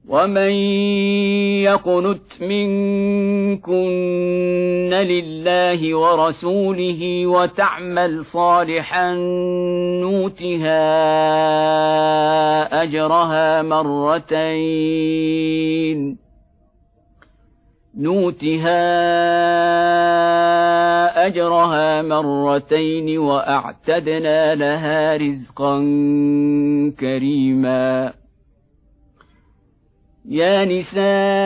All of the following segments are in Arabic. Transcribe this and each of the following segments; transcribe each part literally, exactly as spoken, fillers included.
ومن يقنت منكن لله ورسوله وتعمل صالحا نؤتها أجرها مرتين نؤتها أجرها مرتين وأعتدنا لها رزقا كريما. يا نساء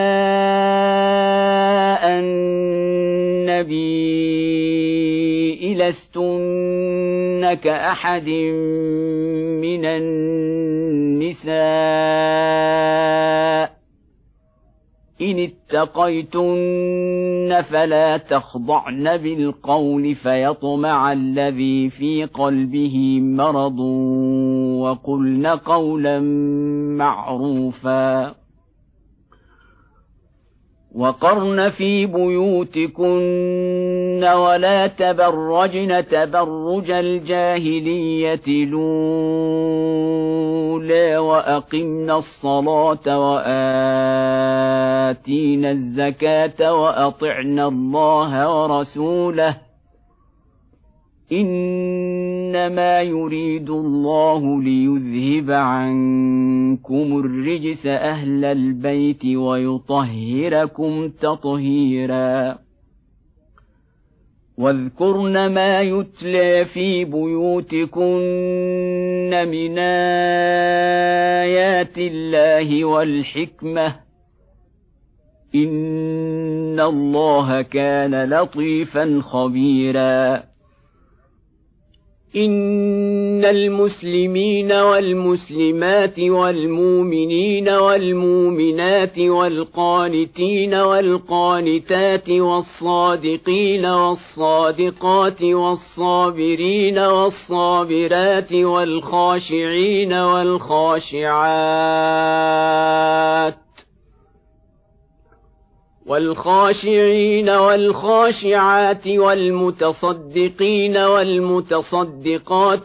النبي لستن كأحد من النساء إن اتقيتن فلا تخضعن بالقول فيطمع الذي في قلبه مرض وقلن قولا معروفا. وقرن في بيوتكن ولا تبرجن تبرج الجاهلية الأولى وأقمن الصلاة وآتين الزكاة وأطعن الله ورسوله إنما يريد الله ليذهب عنكم الرجس أهل البيت ويطهركم تطهيرا. واذكرن ما يتلى في بيوتكن من آيات الله والحكمة إن الله كان لطيفا خبيرا. إن المسلمين والمسلمات والمؤمنين والمؤمنات والقانتين والقانتات والصادقين والصادقات والصابرين والصابرات والخاشعين والخاشعات والخاشعين والخاشعات والمتصدقين والمتصدقات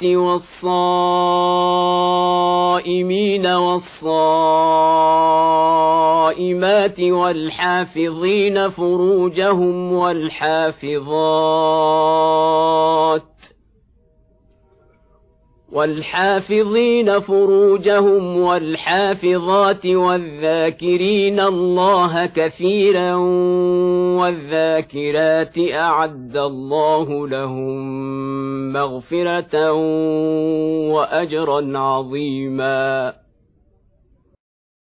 والصائمين والصائمات والحافظين فروجهم والحافظات والحافظين فروجهم والحافظات والذاكرين الله كثيرا والذاكرات أعد الله لهم مغفرة وأجرا عظيما.